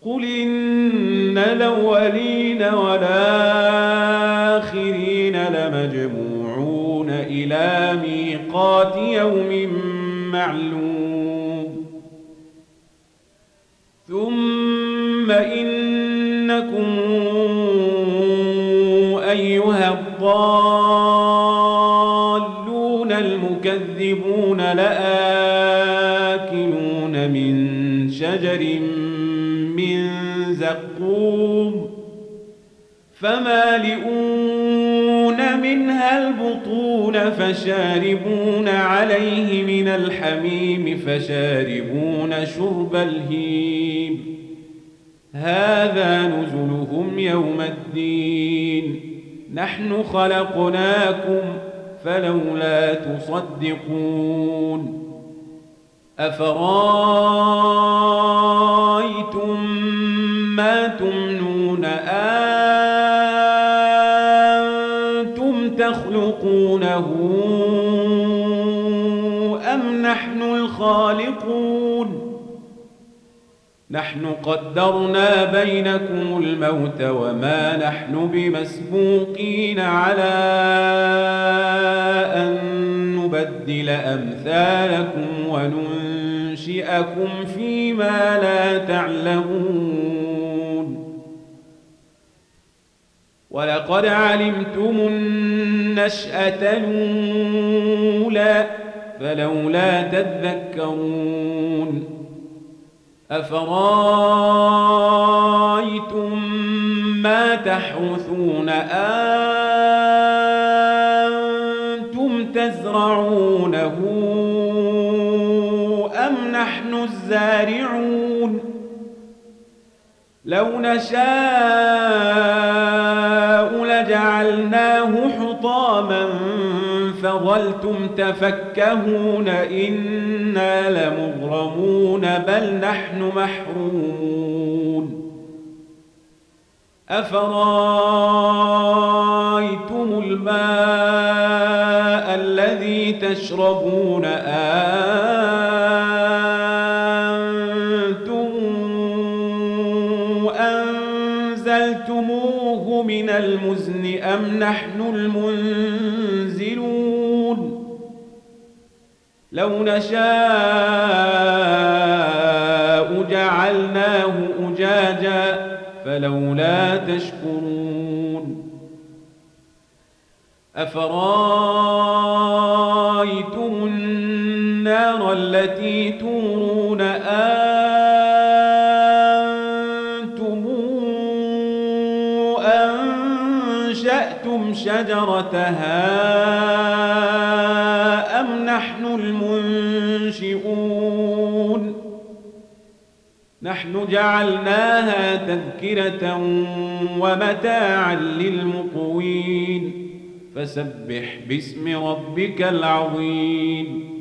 قل إن الأولين والآخرين لمجموعون إلى ميقات يوم معلوم ثم إنكم أيها الضالون المكذبون لآكلون من شجر من زقوم فمالئون منها البطون فشاربون عليه من الحميم فشاربون شرب الهيم هذا نزلهم يوم الدين نحن خلقناكم فلولا تصدقون أفرأيتم ما تمنون أنتم تخلقونه أم نحن الخالقون نحن قدرنا بينكم الموت وما نحن بمسبوقين على أن نبدل أمثالكم وننشئكم فيما لا تعلمون ولقد علمتم النشأة الأولى فلولا تذكرون أفرأيتم ما تحرثون أنتم تزرعونه أم نحن الزارعون لو نشاء لجعلناه حطاما فظلتم تفكهون إنا لمغرمون بل نحن محرومون أفرأيتم الماء الذي تشربون أنتم أنزلتموه من المزن أم نحن المنزلون لو نشاء جعلناه أجاجا فلولا تشكرون أفرأيتم النار التي تورون أنتم أنشأتم شجرتها أم نحن المنشئون نحن جعلناها تذكرة ومتاعا للمقوين فسبح باسم ربك العظيم